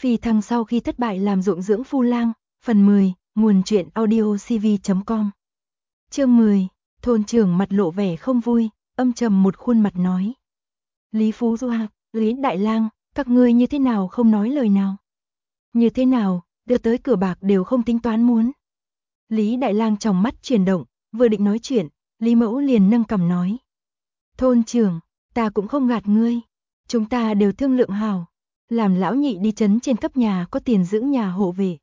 Phi thăng sau khi thất bại làm ruộng dưỡng phu lang, phần 10, nguồn truyện audio cv.com. Chương 10, thôn trưởng mặt lộ vẻ không vui, âm trầm một khuôn mặt nói. Lý Phú Du Hạc, Lý Đại Lang, các ngươi như thế nào không nói lời nào? Như thế nào, đưa tới cửa bạc đều không tính toán muốn. Lý Đại Lang trong mắt chuyển động, vừa định nói chuyện, Lý Mẫu liền nâng cằm nói. Thôn trưởng, ta cũng không gạt ngươi, chúng ta đều thương lượng hảo. Làm lão nhị đi trấn trên cấp nhà có tiền dưỡng nhà hộ về.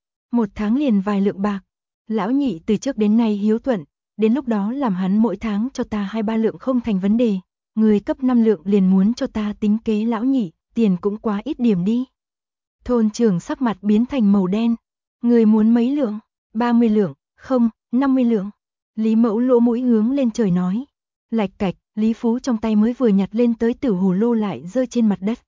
1 tháng liền vài lượng bạc. Lão nhị từ trước đến nay hiếu thuận, đến lúc đó làm hắn mỗi tháng cho ta 2-3 lượng không thành vấn đề. Người cấp 5 lượng liền muốn cho ta tính kế lão nhị, tiền cũng quá ít điểm đi. Thôn trưởng sắc mặt biến thành màu đen. Người muốn mấy lượng? 30 lượng, không, 50 lượng. Lý Mẫu lỗ mũi hướng lên trời nói. Lạch cạch, Lý Phú trong tay mới vừa nhặt lên tới tử hồ lô lại rơi trên mặt đất.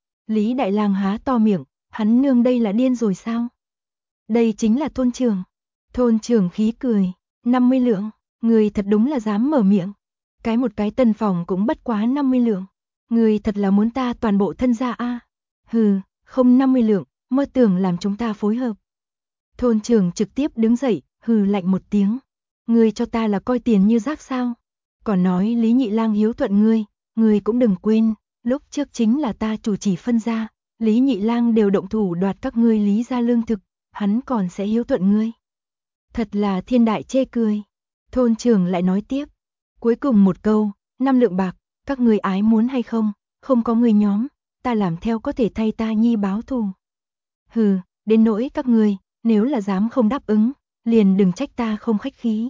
Lý Đại Lang há to miệng, hắn nương đây là điên rồi sao? Đây chính là thôn trưởng. Thôn trưởng khí cười, 50 lượng, người thật đúng là dám mở miệng. Một cái tân phòng cũng bất quá 50 lượng. Người thật là muốn ta toàn bộ thân gia a. Hừ, không 50 lượng, mơ tưởng làm chúng ta phối hợp. Thôn trưởng trực tiếp đứng dậy, hừ lạnh một tiếng. Người cho ta là coi tiền như rác sao? Còn nói Lý Nhị Lang hiếu thuận ngươi cũng đừng quên. Lúc trước chính là ta chủ chỉ phân gia, Lý Nhị Lang đều động thủ đoạt các ngươi Lý gia lương thực, hắn còn sẽ hiếu thuận ngươi. Thật là thiên đại chê cười. Thôn trưởng lại nói tiếp, cuối cùng một câu, 5 lượng bạc, các ngươi ái muốn hay không, không có người nhóm, ta làm theo có thể thay ta nhi báo thù. Hừ, đến nỗi các ngươi, nếu là dám không đáp ứng, liền đừng trách ta không khách khí.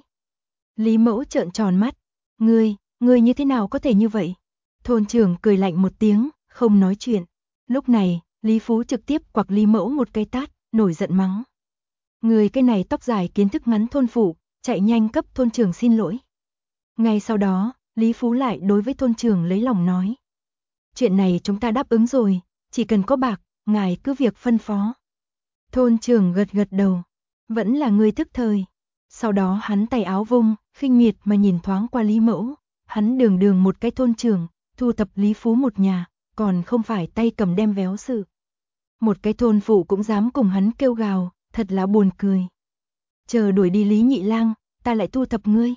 Lý Mẫu trợn tròn mắt, ngươi như thế nào có thể như vậy? Thôn trưởng cười lạnh một tiếng, không nói chuyện. Lúc này, Lý Phú trực tiếp quặc Lý Mẫu một cái tát, nổi giận mắng. Người cái này tóc dài kiến thức ngắn thôn phụ, chạy nhanh cấp thôn trưởng xin lỗi. Ngay sau đó, Lý Phú lại đối với thôn trưởng lấy lòng nói. Chuyện này chúng ta đáp ứng rồi, chỉ cần có bạc, ngài cứ việc phân phó. Thôn trưởng gật gật đầu, vẫn là người thức thời. Sau đó hắn tay áo vung, khinh miệt mà nhìn thoáng qua Lý Mẫu. Hắn đường một cái thôn trưởng, thu thập Lý Phú một nhà, còn không phải tay cầm đem véo sự. Một cái thôn phụ cũng dám cùng hắn kêu gào, thật là buồn cười. Chờ đuổi đi Lý Nhị Lang, ta lại thu thập ngươi.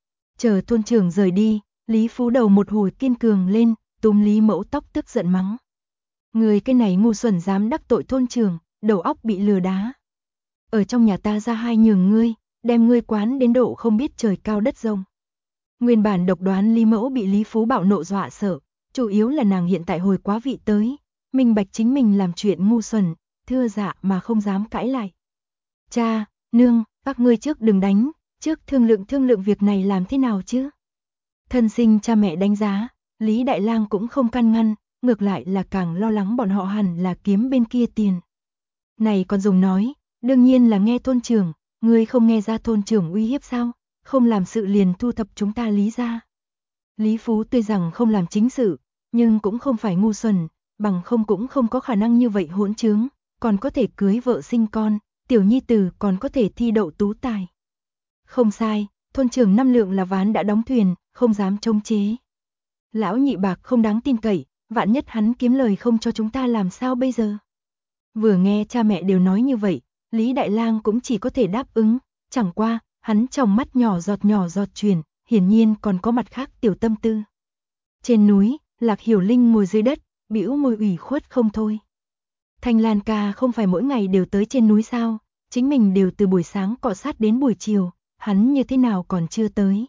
Chờ thôn trưởng rời đi, Lý Phú đầu một hồi kiên cường lên, túm Lý Mẫu tóc tức giận mắng. Người cái này ngu xuẩn dám đắc tội thôn trưởng, đầu óc bị lừa đá. Ở trong nhà ta ra hai nhường ngươi, đem ngươi quán đến độ không biết trời cao đất rộng. Nguyên bản độc đoán Lý Mẫu bị Lý Phú bạo nộ dọa sợ, chủ yếu là nàng hiện tại hồi quá vị tới, minh bạch chính mình làm chuyện ngu xuẩn, thưa dạ mà không dám cãi lại. Cha, nương, các ngươi trước đừng đánh, trước thương lượng việc này làm thế nào chứ? Thân sinh cha mẹ đánh giá, Lý Đại Lang cũng không can ngăn, ngược lại là càng lo lắng bọn họ hẳn là kiếm bên kia tiền. Này còn dùng nói, đương nhiên là nghe thôn trưởng, ngươi không nghe ra thôn trưởng uy hiếp sao? Không làm sự liền thu thập chúng ta Lý gia. Lý Phú tuy rằng không làm chính sự, nhưng cũng không phải ngu xuẩn, bằng không cũng không có khả năng như vậy hỗn trướng, còn có thể cưới vợ sinh con, tiểu nhi tử còn có thể thi đậu tú tài. Không sai, thôn trưởng 5 lượng là ván đã đóng thuyền, không dám chống chế. Lão nhị bạc không đáng tin cậy, vạn nhất hắn kiếm lời không cho chúng ta làm sao bây giờ? Vừa nghe cha mẹ đều nói như vậy, Lý Đại Lang cũng chỉ có thể đáp ứng, chẳng qua, hắn trong mắt nhỏ giọt chuyển, hiển nhiên còn có mặt khác tiểu tâm tư. Trên núi, Lạc Hiểu Linh ngồi dưới đất, bĩu môi ủy khuất không thôi. Thanh Lan ca không phải mỗi ngày đều tới trên núi sao, chính mình đều từ buổi sáng cọ sát đến buổi chiều, hắn như thế nào còn chưa tới.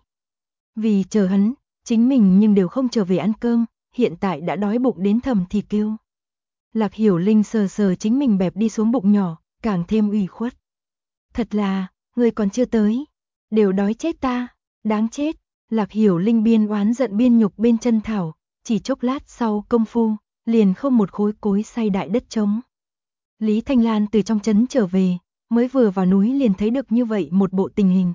Vì chờ hắn, chính mình nhưng đều không trở về ăn cơm, hiện tại đã đói bụng đến thầm thì kêu. Lạc Hiểu Linh sờ chính mình bẹp đi xuống bụng nhỏ, càng thêm ủy khuất. Thật là, người còn chưa tới, đều đói chết ta, đáng chết. Lạc Hiểu Linh biên oán giận biên nhục bên chân thảo, chỉ chốc lát sau công phu, liền không một khối cối xay đại đất trống. Lý Thanh Lan từ trong trấn trở về, mới vừa vào núi liền thấy được như vậy một bộ tình hình.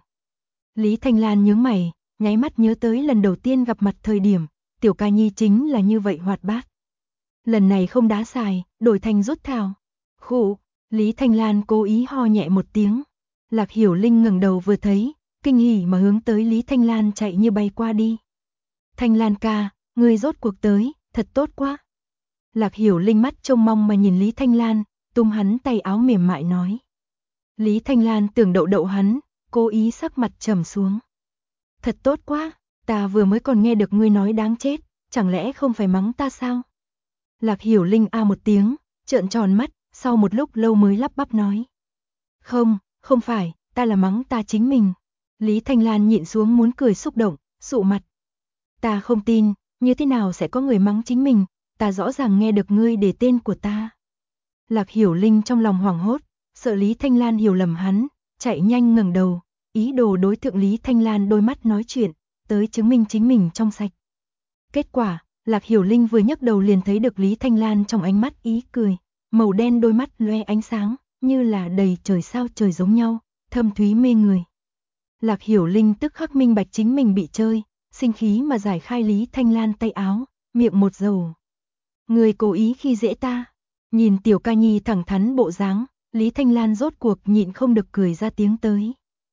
Lý Thanh Lan nhướng mày, nháy mắt nhớ tới lần đầu tiên gặp mặt thời điểm, tiểu ca nhi chính là như vậy hoạt bát. Lần này không đá xài, đổi thành rút thảo. Khụ, Lý Thanh Lan cố ý ho nhẹ một tiếng. Lạc Hiểu Linh ngẩng đầu vừa thấy, kinh hỉ mà hướng tới Lý Thanh Lan chạy như bay qua đi. Thanh Lan ca, ngươi rốt cuộc tới, thật tốt quá. Lạc Hiểu Linh mắt trông mong mà nhìn Lý Thanh Lan, túm hắn tay áo mềm mại nói. Lý Thanh Lan tưởng đậu đậu hắn, cố ý sắc mặt trầm xuống. Thật tốt quá, ta vừa mới còn nghe được ngươi nói đáng chết, chẳng lẽ không phải mắng ta sao? Lạc Hiểu Linh a một tiếng, trợn tròn mắt, sau một lúc lâu mới lắp bắp nói. Không phải, ta là mắng ta chính mình. Lý Thanh Lan nhịn xuống muốn cười xúc động, sụ mặt. Ta không tin, như thế nào sẽ có người mắng chính mình, ta rõ ràng nghe được ngươi để tên của ta. Lạc Hiểu Linh trong lòng hoảng hốt, sợ Lý Thanh Lan hiểu lầm hắn, chạy nhanh ngẩng đầu, ý đồ đối tượng Lý Thanh Lan đôi mắt nói chuyện, tới chứng minh chính mình trong sạch. Kết quả, Lạc Hiểu Linh vừa nhấc đầu liền thấy được Lý Thanh Lan trong ánh mắt ý cười, màu đen đôi mắt loe ánh sáng, như là đầy trời sao trời giống nhau, thâm thúy mê người. Lạc Hiểu Linh tức khắc minh bạch chính mình bị chơi, sinh khí mà giải khai Lý Thanh Lan tay áo, miệng một dầu. Người cố ý khi dễ ta. Nhìn Tiểu Ca Nhi thẳng thắn bộ dáng, Lý Thanh Lan rốt cuộc nhịn không được cười ra tiếng tới.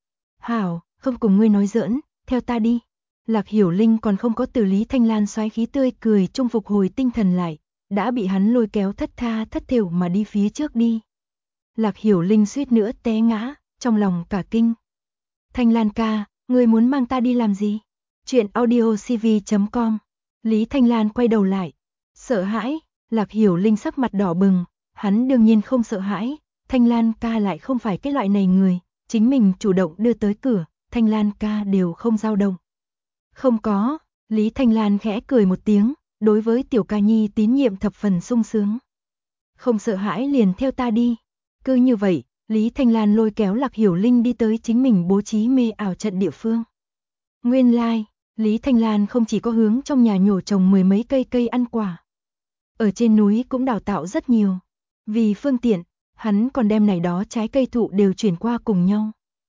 Hảo, không cùng ngươi nói giỡn, theo ta đi. Lạc Hiểu Linh còn không có từ Lý Thanh Lan xoáy khí tươi cười trung phục hồi tinh thần lại, đã bị hắn lôi kéo thất tha thất thểu mà đi phía trước đi. Lạc Hiểu Linh suýt nữa té ngã, trong lòng cả kinh. Thanh Lan ca, ngươi muốn mang ta đi làm gì? Chuyện audiocv.com. Lý Thanh Lan quay đầu lại. Sợ hãi, Lạc Hiểu Linh sắc mặt đỏ bừng, hắn đương nhiên không sợ hãi, Thanh Lan ca lại không phải cái loại này người, chính mình chủ động đưa tới cửa, Thanh Lan ca đều không dao động. Không có, Lý Thanh Lan khẽ cười một tiếng, đối với Tiểu Ca Nhi tín nhiệm thập phần sung sướng. Không sợ hãi liền theo ta đi. Cứ như vậy, Lý Thanh Lan lôi kéo Lạc Hiểu Linh đi tới chính mình bố trí mê ảo trận địa phương. Nguyên lai, Lý Thanh Lan không chỉ có hướng trong nhà nhổ trồng mười mấy cây ăn quả. Ở trên núi cũng đào tạo rất nhiều. Vì phương tiện, hắn còn đem này đó trái cây thụ đều chuyển qua cùng nhau.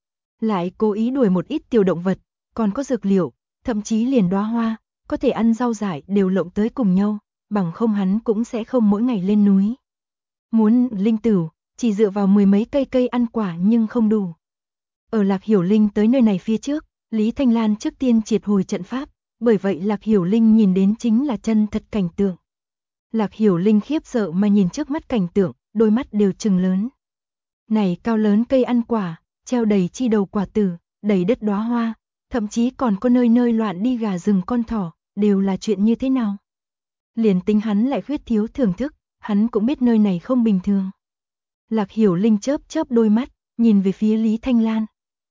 Lại cố ý đuổi một ít tiểu động vật, còn có dược liệu, thậm chí liền đóa hoa, có thể ăn rau dại đều lộng tới cùng nhau, bằng không hắn cũng sẽ không mỗi ngày lên núi. Muốn linh tửu, chỉ dựa vào mười mấy cây ăn quả nhưng không đủ. Ở Lạc Hiểu Linh tới nơi này phía trước, Lý Thanh Lan trước tiên triệt hồi trận pháp, bởi vậy Lạc Hiểu Linh nhìn đến chính là chân thật cảnh tượng. Lạc Hiểu Linh khiếp sợ mà nhìn trước mắt cảnh tượng, đôi mắt đều trừng lớn. Này cao lớn cây ăn quả, treo đầy chi đầu quả tử, đầy đất đóa hoa, thậm chí còn có nơi nơi loạn đi gà rừng con thỏ, đều là chuyện như thế nào? Liền tính hắn lại khuyết thiếu thưởng thức, hắn cũng biết nơi này không bình thường. Lạc Hiểu Linh chớp chớp đôi mắt, nhìn về phía Lý Thanh Lan.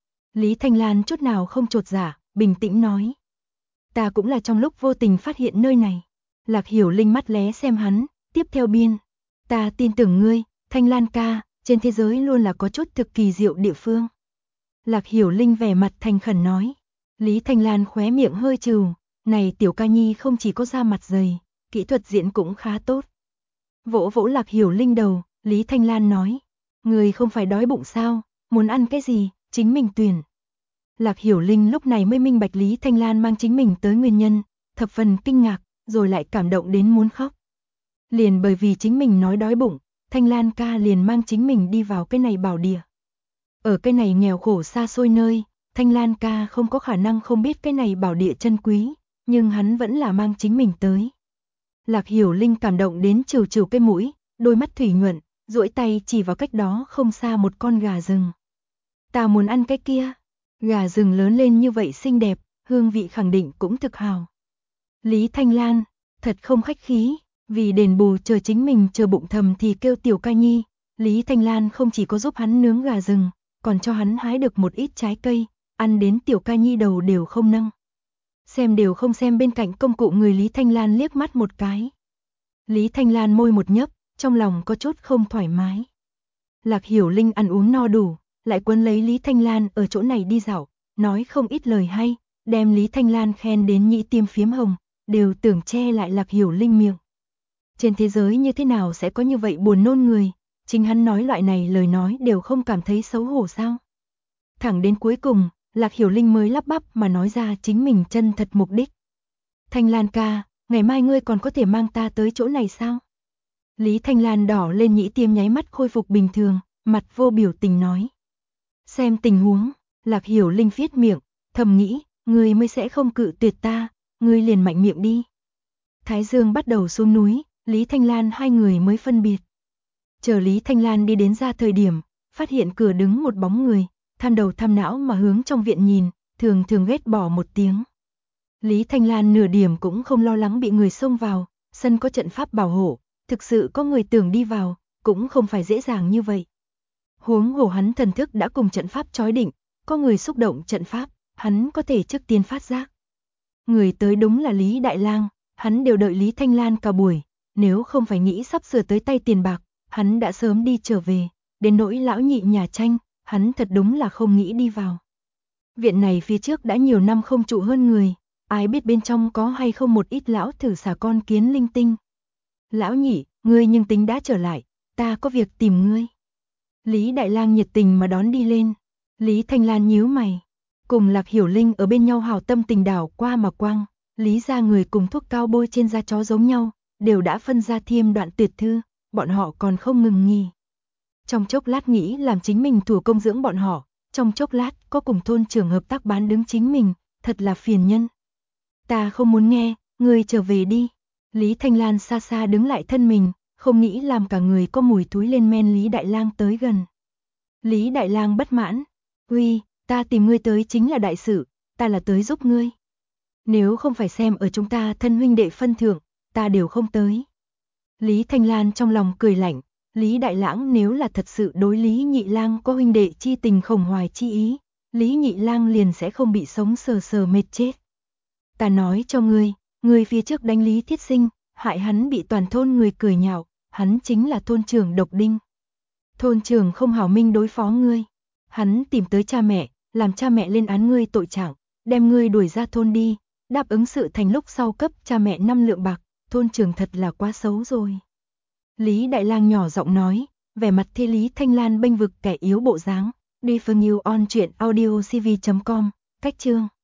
Lý Thanh Lan chút nào không chột dạ, bình tĩnh nói. Ta cũng là trong lúc vô tình phát hiện nơi này. Lạc Hiểu Linh mắt lé xem hắn, tiếp theo biên. Ta tin tưởng ngươi, Thanh Lan ca, trên thế giới luôn là có chút thực kỳ diệu địa phương. Lạc Hiểu Linh vẻ mặt thành khẩn nói. Lý Thanh Lan khóe miệng hơi trừ, này Tiểu Ca Nhi không chỉ có da mặt dày, kỹ thuật diễn cũng khá tốt. Vỗ vỗ Lạc Hiểu Linh đầu, Lý Thanh Lan nói. Người không phải đói bụng sao, muốn ăn cái gì, chính mình tuyển. Lạc Hiểu Linh lúc này mới minh bạch Lý Thanh Lan mang chính mình tới nguyên nhân, thập phần kinh ngạc, rồi lại cảm động đến muốn khóc. Liền bởi vì chính mình nói đói bụng, Thanh Lan ca liền mang chính mình đi vào cái này bảo địa. Ở cái này nghèo khổ xa xôi nơi, Thanh Lan ca không có khả năng không biết cái này bảo địa chân quý, nhưng hắn vẫn là mang chính mình tới. Lạc Hiểu Linh cảm động đến trừ trừ cái mũi, đôi mắt thủy nhuận, duỗi tay chỉ vào cách đó không xa một con gà rừng. Ta muốn ăn cái kia. Gà rừng lớn lên như vậy xinh đẹp, hương vị khẳng định cũng thực hào. Lý Thanh Lan, thật không khách khí, vì đền bù chờ chính mình chờ bụng thầm thì kêu Tiểu Ca Nhi. Lý Thanh Lan không chỉ có giúp hắn nướng gà rừng, còn cho hắn hái được một ít trái cây, ăn đến Tiểu Ca Nhi đầu đều không nâng. Xem đều không xem bên cạnh công cụ người Lý Thanh Lan liếc mắt một cái. Lý Thanh Lan môi một nhấp, trong lòng có chút không thoải mái. Lạc Hiểu Linh ăn uống no đủ, lại quấn lấy Lý Thanh Lan ở chỗ này đi dạo, nói không ít lời hay, đem Lý Thanh Lan khen đến nhĩ tiêm phiếm hồng, đều tưởng che lại Lạc Hiểu Linh miệng. Trên thế giới như thế nào sẽ có như vậy buồn nôn người, chính hắn nói loại này lời nói đều không cảm thấy xấu hổ sao? Thẳng đến cuối cùng, Lạc Hiểu Linh mới lắp bắp mà nói ra chính mình chân thật mục đích. Thanh Lan ca, ngày mai ngươi còn có thể mang ta tới chỗ này sao? Lý Thanh Lan đỏ lên nhĩ tiêm nháy mắt khôi phục bình thường, mặt vô biểu tình nói. Xem tình huống, Lạc Hiểu Linh viết miệng, thầm nghĩ, ngươi mới sẽ không cự tuyệt ta, ngươi liền mạnh miệng đi. Thái Dương bắt đầu xuống núi, Lý Thanh Lan hai người mới phân biệt. Chờ Lý Thanh Lan đi đến ra thời điểm, phát hiện cửa đứng một bóng người, than đầu than não mà hướng trong viện nhìn, thường thường ghét bỏ một tiếng. Lý Thanh Lan nửa điểm cũng không lo lắng bị người xông vào, sân có trận pháp bảo hộ, thực sự có người tưởng đi vào, cũng không phải dễ dàng như vậy. Huống hồ hắn thần thức đã cùng trận pháp chói định, có người xúc động trận pháp, hắn có thể trước tiên phát giác. Người tới đúng là Lý Đại Lang, hắn đều đợi Lý Thanh Lan cả buổi, nếu không phải nghĩ sắp sửa tới tay tiền bạc, hắn đã sớm đi trở về, đến nỗi lão nhị nhà tranh, hắn thật đúng là không nghĩ đi vào. Viện này phía trước đã nhiều năm không trụ hơn người, ai biết bên trong có hay không một ít lão thử xả con kiến linh tinh. Lão nhị, ngươi nhưng tính đã trở lại, ta có việc tìm ngươi. Lý Đại Lang nhiệt tình mà đón đi lên. Lý Thanh Lan nhíu mày, cùng Lạc Hiểu Linh ở bên nhau hào tâm tình đảo qua mà quang, Lý gia người cùng thuốc cao bôi trên da chó giống nhau, đều đã phân ra thiêm đoạn tuyệt thư, bọn họ còn không ngừng nghỉ. Trong chốc lát nghĩ làm chính mình thủ công dưỡng bọn họ, trong chốc lát có cùng thôn trưởng hợp tác bán đứng chính mình, thật là phiền nhân. Ta không muốn nghe, ngươi trở về đi. Lý Thanh Lan xa xa đứng lại thân mình, không nghĩ làm cả người có mùi túi lên men Lý Đại Lang tới gần. Lý Đại Lang bất mãn, "Uy, ta tìm ngươi tới chính là đại sự, ta là tới giúp ngươi. Nếu không phải xem ở chúng ta thân huynh đệ phân thượng, ta đều không tới." Lý Thanh Lan trong lòng cười lạnh, Lý Đại Lãng nếu là thật sự đối Lý Nhị Lang có huynh đệ chi tình khổng hoài chi ý, Lý Nhị Lang liền sẽ không bị sống sờ sờ mệt chết. Ta nói cho ngươi phía trước đánh Lý Thiết Sinh, hại hắn bị toàn thôn người cười nhạo, hắn chính là thôn trưởng Độc Đinh. Thôn trưởng không hảo minh đối phó ngươi, hắn tìm tới cha mẹ, làm cha mẹ lên án ngươi tội trạng, đem ngươi đuổi ra thôn đi, đáp ứng sự thành lúc sau cấp cha mẹ 5 lượng bạc, thôn trưởng thật là quá xấu rồi. Lý Đại Lang nhỏ giọng nói, vẻ mặt thê Lý Thanh Lan bênh vực kẻ yếu bộ dáng. Đi phần nhiều on truyện audiocv.com, cách chương.